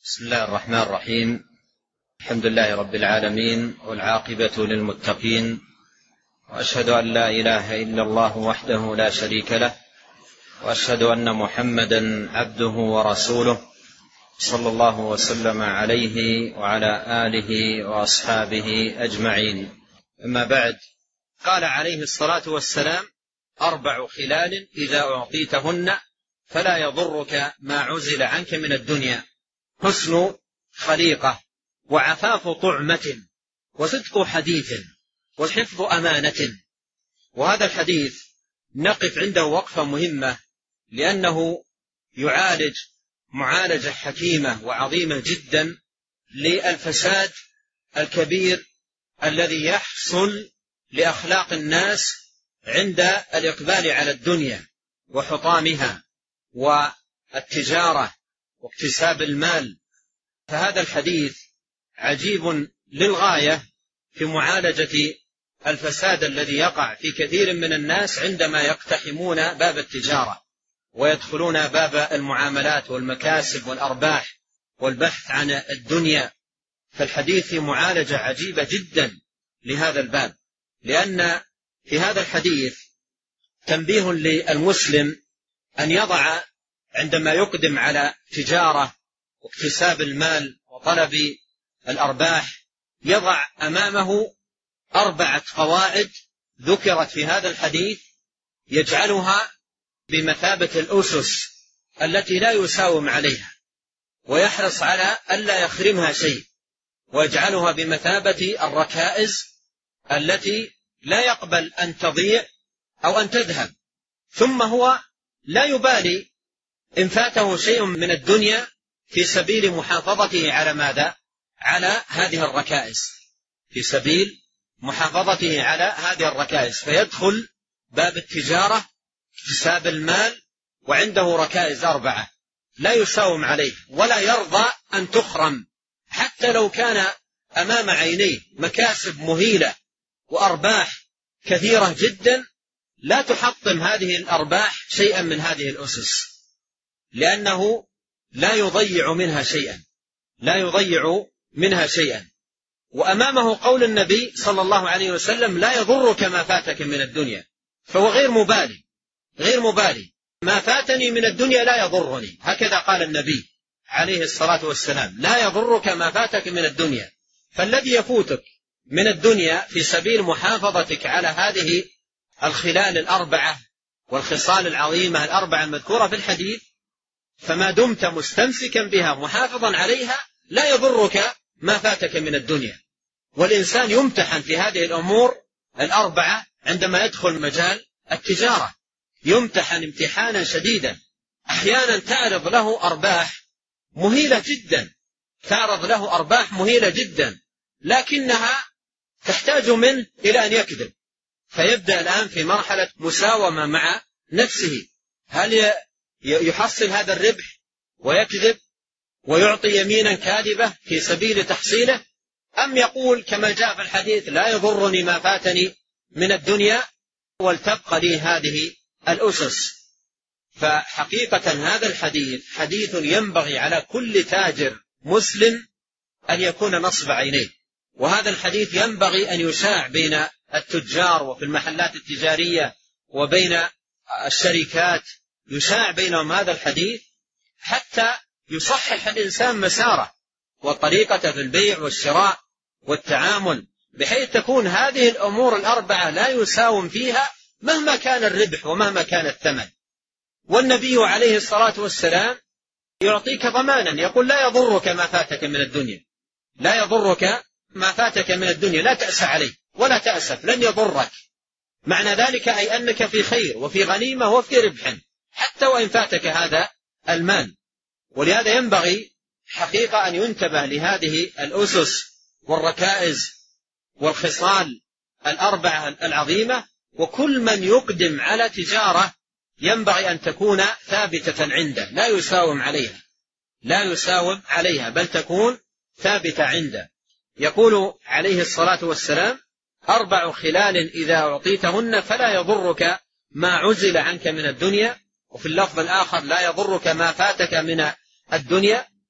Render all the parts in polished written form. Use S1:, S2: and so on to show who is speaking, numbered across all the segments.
S1: بسم الله الرحمن الرحيم. الحمد لله رب العالمين، والعاقبة للمتقين، وأشهد أن لا إله إلا الله وحده لا شريك له، وأشهد أن محمدا عبده ورسوله، صلى الله وسلم عليه وعلى آله وأصحابه أجمعين. أما بعد، قال عليه الصلاة والسلام: 4 خلال إذا أعطيتهن فلا يضرك ما عزل عنك من الدنيا: حسن خليقة، وعفاف طعمة، وصدق حديث، وحفظ أمانة. وهذا الحديث نقف عنده وقفة مهمة، لأنه يعالج معالجة حكيمة وعظيمة جدا للفساد الكبير الذي يحصل لأخلاق الناس عند الإقبال على الدنيا وحطامها والتجارة واكتساب المال. فهذا الحديث عجيب للغاية في معالجة الفساد الذي يقع في كثير من الناس عندما يقتحمون باب التجارة ويدخلون باب المعاملات والمكاسب والأرباح والبحث عن الدنيا. فالحديث في معالجة عجيبة جدا لهذا الباب، لأن في هذا الحديث تنبيه للمسلم أن يضع عندما يقدم على تجارة واكتساب المال وطلب الأرباح، يضع أمامه 4 قواعد ذكرت في هذا الحديث، يجعلها بمثابة الأسس التي لا يساوم عليها، ويحرص على ألا يخرمها شيء، ويجعلها بمثابة الركائز التي لا يقبل أن تضيع أو أن تذهب. ثم هو لا يبالي إن فاته شيء من الدنيا في سبيل محافظته على ماذا؟ على هذه الركائز، في سبيل محافظته على هذه الركائز، فيدخل باب التجارة اكتساب المال وعنده ركائز 4 لا يساوم عليه، ولا يرضى أن تخرم، حتى لو كان أمام عينيه مكاسب مهيلة وأرباح كثيرة جدا، لا تحطم هذه الأرباح شيئا من هذه الأسس، لأنه لا يضيع منها شيئا. وأمامه قول النبي صلى الله عليه وسلم: لا يضرك ما فاتك من الدنيا. فهو غير مبالي، ما فاتني من الدنيا لا يضرني، هكذا قال النبي عليه الصلاة والسلام: لا يضرك ما فاتك من الدنيا. فالذي يفوتك من الدنيا في سبيل محافظتك على هذه الخلال 4 والخصال العظيمة 4 المذكورة في الحديث، فما دمت مستمسكا بها محافظا عليها لا يضرك ما فاتك من الدنيا. والإنسان يمتحن في هذه الأمور 4 عندما يدخل مجال التجارة، يمتحن امتحانا شديدا. أحيانا تعرض له أرباح مهيلة جدا، لكنها تحتاج منه إلى أن يكذب، فيبدأ الآن في مرحلة مساومة مع نفسه: هل يحصل هذا الربح ويكذب ويعطي يمينا كاذبة في سبيل تحصيله، أم يقول كما جاء في الحديث: لا يضرني ما فاتني من الدنيا ولتبقى لي هذه الأسس. فحقيقة هذا الحديث حديث ينبغي على كل تاجر مسلم أن يكون نصب عينيه، وهذا الحديث ينبغي أن يشاع بين التجار وفي المحلات التجارية وبين الشركات، يشاع بينهم هذا الحديث حتى يصحح الإنسان مساره وطريقته في البيع والشراء والتعامل، بحيث تكون هذه الأمور 4 لا يساوم فيها مهما كان الربح ومهما كان الثمن. والنبي عليه الصلاة والسلام يعطيك ضمانا، يقول: لا يضرك ما فاتك من الدنيا، لا تأس عليه ولا تأسف، لن يضرك. معنى ذلك أي أنك في خير وفي غنيمة وفي ربح، حتى وإن فاتك هذا المال. ولهذا ينبغي حقيقة أن ينتبه لهذه الأسس والركائز والخصال 4 العظيمة. وكل من يقدم على تجارة ينبغي أن تكون ثابتة عنده، لا يساوم عليها بل تكون ثابتة عنده. يقول عليه الصلاة والسلام: 4 خلال إذا أعطيتهن فلا يضرك ما عزل عنك من الدنيا. وفي اللفظ الآخر: لا يضرك ما فاتك من الدنيا.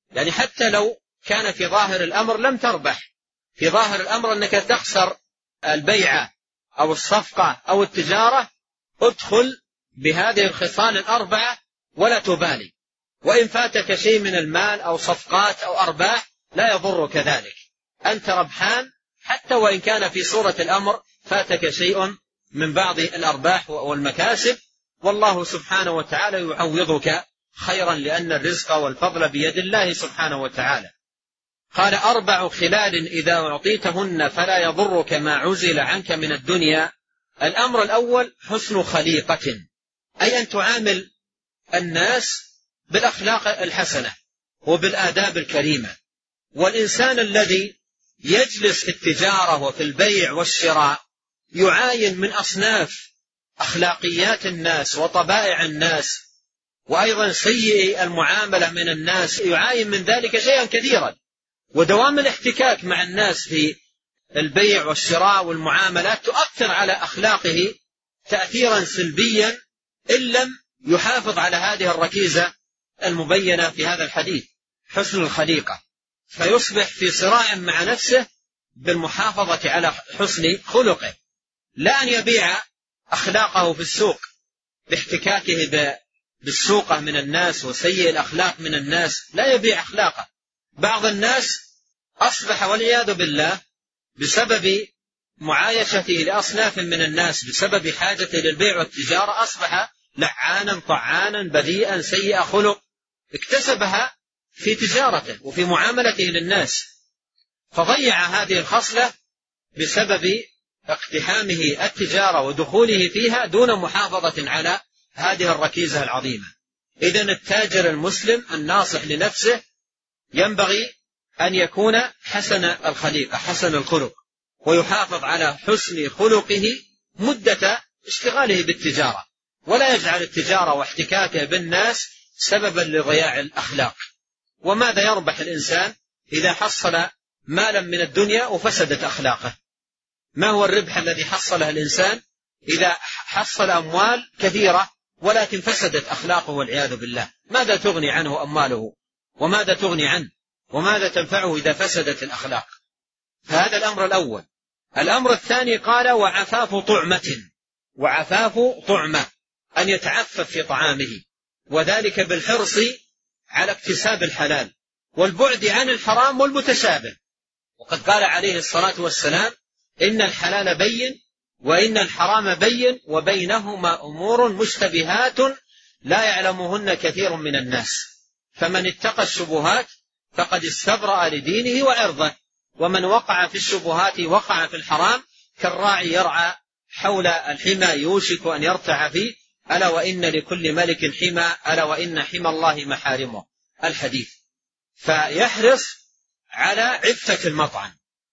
S1: يعني حتى لو كان في ظاهر الأمر لم تربح، في ظاهر الأمر أنك تخسر البيعة أو الصفقة أو التجارة، ادخل بهذه الخصال الأربعة ولا تبالي، وإن فاتك شيء من المال أو صفقات أو أرباح لا يضرك ذلك، أنت ربحان حتى وإن كان في صورة الأمر فاتك شيء من بعض الأرباح والمكاسب، والله سبحانه وتعالى يعوضك خيرا، لأن الرزق والفضل بيد الله سبحانه وتعالى. قال 4 خلال إذا أعطيتهن فلا يضرك ما عزل عنك من الدنيا. الأمر الأول حسن خليقة، أي أن تعامل الناس بالأخلاق الحسنة وبالآداب الكريمة. والإنسان الذي يجلس في التجارة وفي البيع والشراء يعاين من أصناف أخلاقيات الناس وطبائع الناس، وأيضا سيء المعاملة من الناس، يعاين من ذلك شيئا كثيرا. ودوام الاحتكاك مع الناس في البيع والشراء والمعاملات تؤثر على أخلاقه تأثيرا سلبيا إن لم يحافظ على هذه الركيزة المبينة في هذا الحديث، حسن الخليقة، فيصبح في صراع مع نفسه بالمحافظة على حسن خلقه، لا أن يبيع أخلاقه في السوق باحتكاكه بالسوقة من الناس وسيء الأخلاق من الناس، لا يبيع أخلاقه. بعض الناس أصبح والعياذ بالله بسبب معايشته لأصناف من الناس، بسبب حاجته للبيع والتجارة، أصبح لعانا طعانا بذيئا سيء خلق، اكتسبها في تجارته وفي معاملته للناس، فضيع هذه الخصلة بسبب اقتحامه التجارة ودخوله فيها دون محافظة على هذه الركيزة العظيمة. إذن التاجر المسلم الناصح لنفسه ينبغي أن يكون حسن الخليقة حسن الخلق، ويحافظ على حسن خلقه مدة اشتغاله بالتجارة، ولا يجعل التجارة واحتكاكه بالناس سببا لضياع الأخلاق. وماذا يربح الإنسان إذا حصل مالا من الدنيا وفسدت أخلاقه؟ ما هو الربح الذي حصله الإنسان إذا حصل أموال كثيرة ولكن فسدت أخلاقه والعياذ بالله؟ ماذا تغني عنه أمواله؟ وماذا تغني عنه؟ وماذا تنفعه إذا فسدت الأخلاق؟ فهذا الأمر الأول. الأمر الثاني قال وعفاف طعمة، وعفاف طعمة أن يتعفف في طعامه، وذلك بالحرص على اكتساب الحلال والبعد عن الحرام والمتشابه. وقد قال عليه الصلاة والسلام إن الحلال بين وإن الحرام بين وبينهما أمور مشتبهات لا يعلمهن كثير من الناس، فمن اتقى الشبهات فقد استبرأ لدينه وعرضه، ومن وقع في الشبهات وقع في الحرام كالراعي يرعى حول الحمى يوشك أن يرتع فيه، ألا وإن لكل ملك حمى ألا وإن حمى الله محارمه، الحديث. فيحرص على عفة المطعم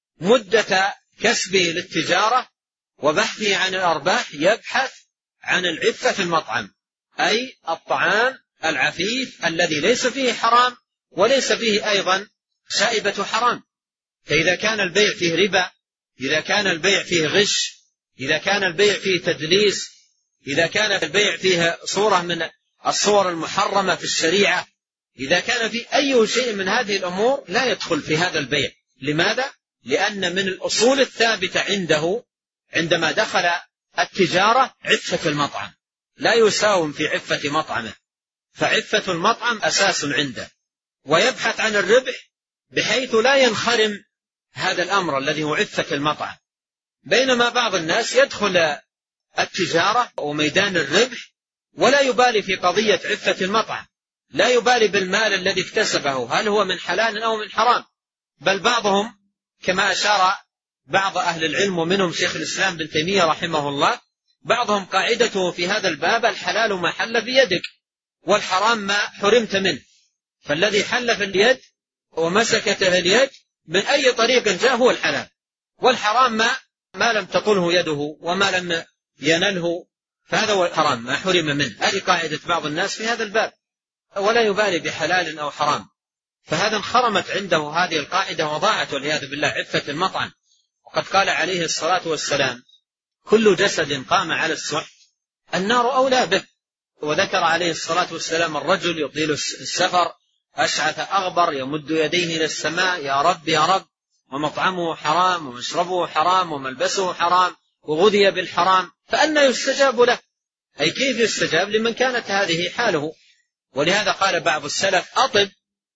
S1: مدة كسبه للتجارة وبحثه عن الأرباح، يبحث عن العفة في المطعم، أي الطعام العفيف الذي ليس فيه حرام وليس فيه أيضا شائبة حرام. فإذا كان البيع فيه ربا، إذا كان البيع فيه غش، إذا كان البيع فيه تدليس، إذا كان البيع فيه صورة من الصور المحرمة في الشريعة، إذا كان في أي شيء من هذه الأمور لا يدخل في هذا البيع. لماذا؟ لأن من الأصول الثابتة عنده عندما دخل التجارة عفة المطعم، لا يساوم في عفة مطعمه، فعفة المطعم أساس عنده، ويبحث عن الربح بحيث لا ينخرم هذا الأمر الذي هو عفة المطعم. بينما بعض الناس يدخل التجارة وميدان الربح ولا يبالي في قضية عفة المطعم، لا يبالي بالمال الذي اكتسبه هل هو من حلال أو من حرام، بل بعضهم كما أشار بعض أهل العلم ومنهم شيخ الإسلام بن تيمية رحمه الله، بعضهم قاعدته في هذا الباب الحلال ما حل في يدك والحرام ما حرمت منه، فالذي حل في اليد ومسكته اليد من أي طريق جاء هو الحلال، والحرام ما لم تطله يده وما لم ينله فهذا هو الحرام ما حرم منه. هذه قاعدة بعض الناس في هذا الباب، ولا يبالي بحلال أو حرام، فهذا انخرمت عنده هذه القاعدة وضاعت والعياذ بالله عفة المطعم. وقد قال عليه الصلاة والسلام كل جسد قام على السحت النار أولى به. وذكر عليه الصلاة والسلام الرجل يطيل السفر أشعث أغبر يمد يديه إلى السماء يا رب يا رب، ومطعمه حرام ومشربه حرام وملبسه حرام وغذي بالحرام، فأنى يستجاب له؟ أي كيف يستجاب لمن كانت هذه حاله؟ ولهذا قال بعض السلف أطب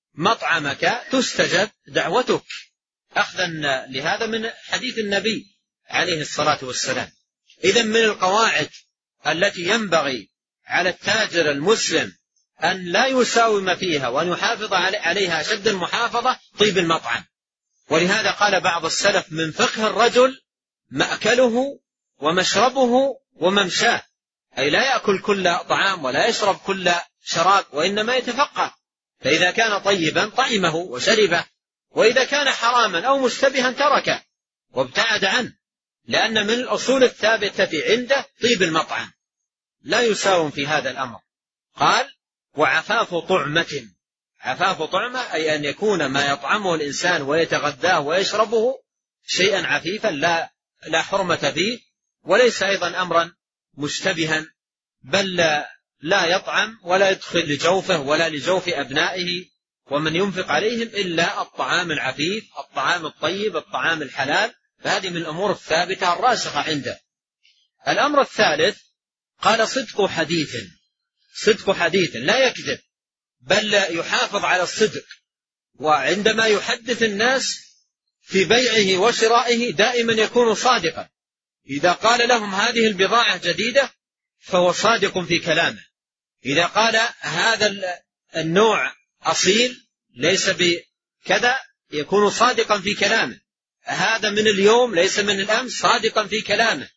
S1: مطعمك تستجب دعوتك، أخذا لهذا من حديث النبي عليه الصلاة والسلام. إذن من القواعد التي ينبغي على التاجر المسلم أن لا يساوم فيها وأن يحافظ عليها أشد المحافظة طيب المطعم. ولهذا قال بعض السلف من فقه الرجل مأكله ومشربه وممشاه، أي لا يأكل كل طعام ولا يشرب كل شراب، وإنما يتفقه، فإذا كان طيبا طعمه وشربه، وإذا كان حراما أو مشتبها تركه وابتعد عنه، لأن من الأصول الثابتة عنده طيب المطعم، لا يساوم في هذا الأمر. قال وعفاف طعمة، عفاف طعمة أي أن يكون ما يطعمه الإنسان ويتغذاه ويشربه شيئا عفيفا لا حرمة فيه، وليس أيضا أمرا مشتبها، بل لا يطعم ولا يدخل لجوفه ولا لجوف أبنائه ومن ينفق عليهم إلا الطعام العفيف، الطعام الطيب، الطعام الحلال، فهذه من الأمور الثابتة الراسخة عنده. الأمر الثالث قال صدق حديث، صدق حديث لا يكذب بل يحافظ على الصدق، وعندما يحدث الناس في بيعه وشرائه دائما يكون صادقا، إذا قال لهم هذه البضاعة جديدة فهو صادق في كلامه، إذا قال هذا النوع أصيل ليس بكذا يكون صادقا في كلامه، هذا من اليوم ليس من الأمس صادقا في كلامه.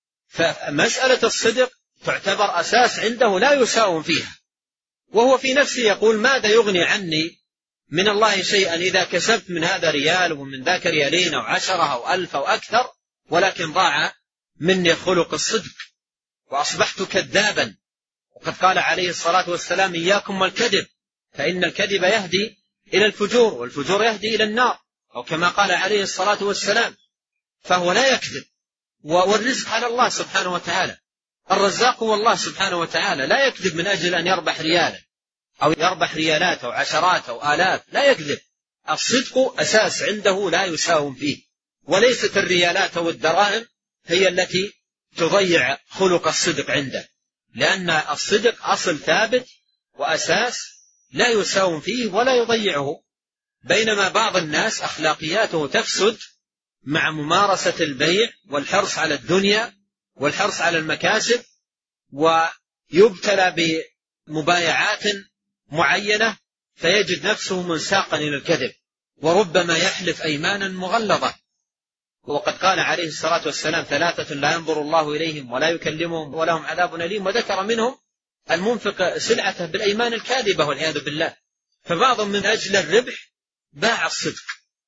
S1: فمسألة الصدق تعتبر أساس عنده لا يساوم فيها، وهو في نفسه يقول ماذا يغني عني من الله شيئا إذا كسبت من هذا ريال ومن ذاك ريالين أو 10 أو 1000 أو أكثر، ولكن ضاع مني خلق الصدق وأصبحت كذابا. وقد قال عليه الصلاة والسلام إياكم والكذب فإن الكذب يهدي إلى الفجور والفجور يهدي إلى النار، أو كما قال عليه الصلاة والسلام. فهو لا يكذب، والرزق على الله سبحانه وتعالى، الرزاق هو الله سبحانه وتعالى، لا يكذب من أجل أن يربح ريالا أو يربح ريالات أو عشرات أو آلاف، لا يكذب. الصدق أساس عنده لا يساوم فيه، وليست الريالات أو الدراهم هي التي تضيع خلق الصدق عنده، لأن الصدق أصل ثابت وأساس لا يساوم فيه ولا يضيعه. بينما بعض الناس أخلاقياته تفسد مع ممارسة البيع والحرص على الدنيا والحرص على المكاسب، ويبتلى بمبايعات معينة فيجد نفسه منساقا إلى الكذب، وربما يحلف أيمانا مغلظة. وقد قال عليه الصلاة والسلام 3 لا ينظر الله إليهم ولا يكلمهم ولهم عذاب أليم، وذكر منهم المنفق سلعته بالأيمان الكاذبة والعياذ بالله. فبعضهم من أجل الربح باع الصدق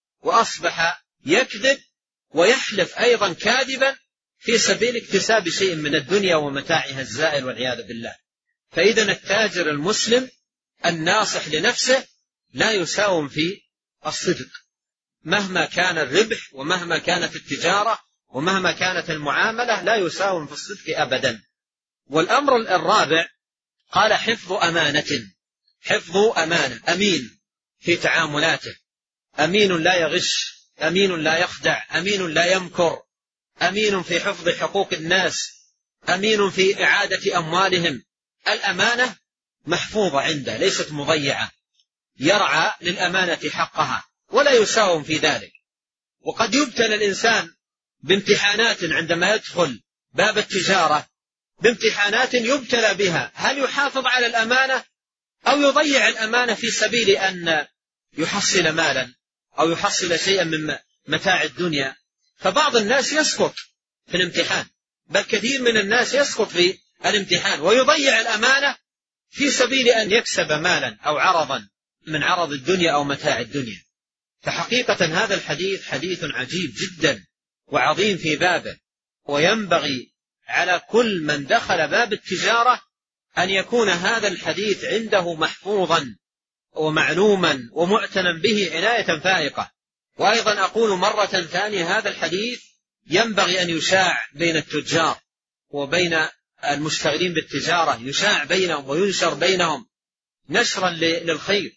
S1: وأصبح يكذب ويحلف أيضا كاذبا في سبيل اكتساب شيء من الدنيا ومتاعها الزائل والعياذ بالله. فإذن التاجر المسلم الناصح لنفسه لا يساوم في الصدق مهما كان الربح ومهما كانت التجارة ومهما كانت المعاملة، لا يساوم في الصدق أبدا. والأمر الرابع قال حفظ أمانة، حفظ أمانة، أمين في تعاملاته، أمين لا يغش، أمين لا يخدع، أمين لا يمكر، أمين في حفظ حقوق الناس، أمين في إعادة أموالهم. الأمانة محفوظة عنده ليست مضيعة، يرعى للأمانة حقها ولا يساوم في ذلك. وقد يبتلى الإنسان بامتحانات عندما يدخل باب التجارة، بامتحانات يبتلى بها، هل يحافظ على الأمانة أو يضيع الأمانة في سبيل أن يحصل مالا أو يحصل شيئا من متاع الدنيا. فبعض الناس يسقط في الامتحان، بل كثير من الناس يسقط في الامتحان ويضيع الأمانة في سبيل أن يكسب مالا أو عرضا من عرض الدنيا أو متاع الدنيا. فحقيقة هذا الحديث حديث عجيب جدا وعظيم في بابه، وينبغي على كل من دخل باب التجارة أن يكون هذا الحديث عنده محفوظا ومعلوما ومعتنا به عناية فائقة. وأيضا أقول مرة ثانية هذا الحديث ينبغي أن يشاع بين التجار وبين المشتغلين بالتجارة، يشاع بينهم وينشر بينهم نشرا للخير،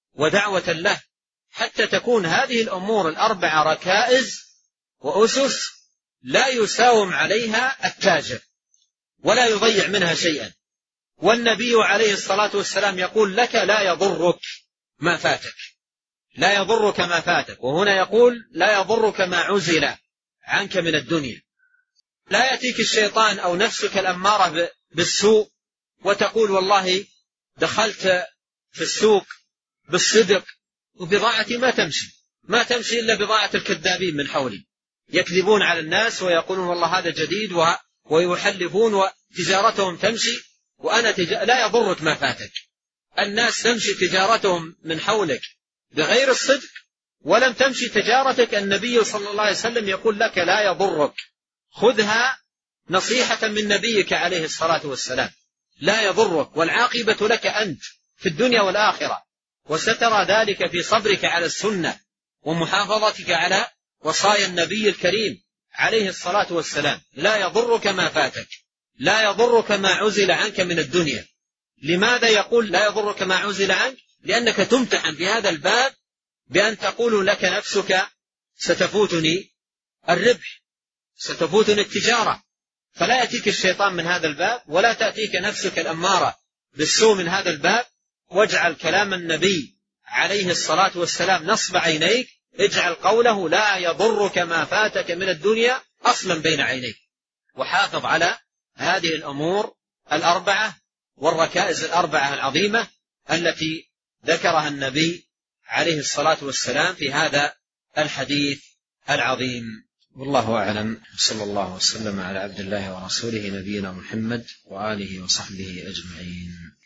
S1: ودعوة له، حتى تكون هذه الأمور الأربعة ركائز وأسس لا يساوم عليها التاجر ولا يضيع منها شيئا. والنبي عليه الصلاة والسلام يقول لك لا يضرك ما فاتك، لا يضرك ما فاتك، وهنا يقول لا يضرك ما عزل عنك من الدنيا. لا يأتيك الشيطان أو نفسك الأمارة بالسوء وتقول والله دخلت في السوق بالصدق وبضاعتي ما تمشي إلا بضاعة الكذابين من حولي، يكذبون على الناس ويقولون والله هذا جديد ويحلفون وتجارتهم تمشي وأنا لا يضرك ما فاتك. الناس تمشي تجارتهم من حولك بغير الصدق ولم تمشي تجارتك، النبي صلى الله عليه وسلم يقول لك لا يضرك، خذها نصيحة من نبيك عليه الصلاة والسلام، لا يضرك، والعاقبة لك أنت في الدنيا والآخرة، وسترى ذلك في صبرك على السنة ومحافظتك على وصايا النبي الكريم عليه الصلاة والسلام. لا يضرك ما فاتك، لا يضرك ما عزل عنك من الدنيا. لماذا يقول لا يضرك ما عزل عنك؟ لأنك تمتحن في هذا الباب بأن تقول لك نفسك ستفوتني الربح، ستفوتني التجارة، فلا يأتيك الشيطان من هذا الباب ولا تأتيك نفسك الأمارة بالسوء من هذا الباب. واجعل كلام النبي عليه الصلاة والسلام نصب عينيك، اجعل قوله لا يضرك ما فاتك من الدنيا أصلا بين عينيك، وحافظ على هذه الأمور الأربعة والركائز الأربعة العظيمة التي ذكرها النبي عليه الصلاة والسلام في هذا الحديث العظيم. والله أعلم، صلى الله وسلم على عبد الله ورسوله نبينا محمد وآله وصحبه أجمعين.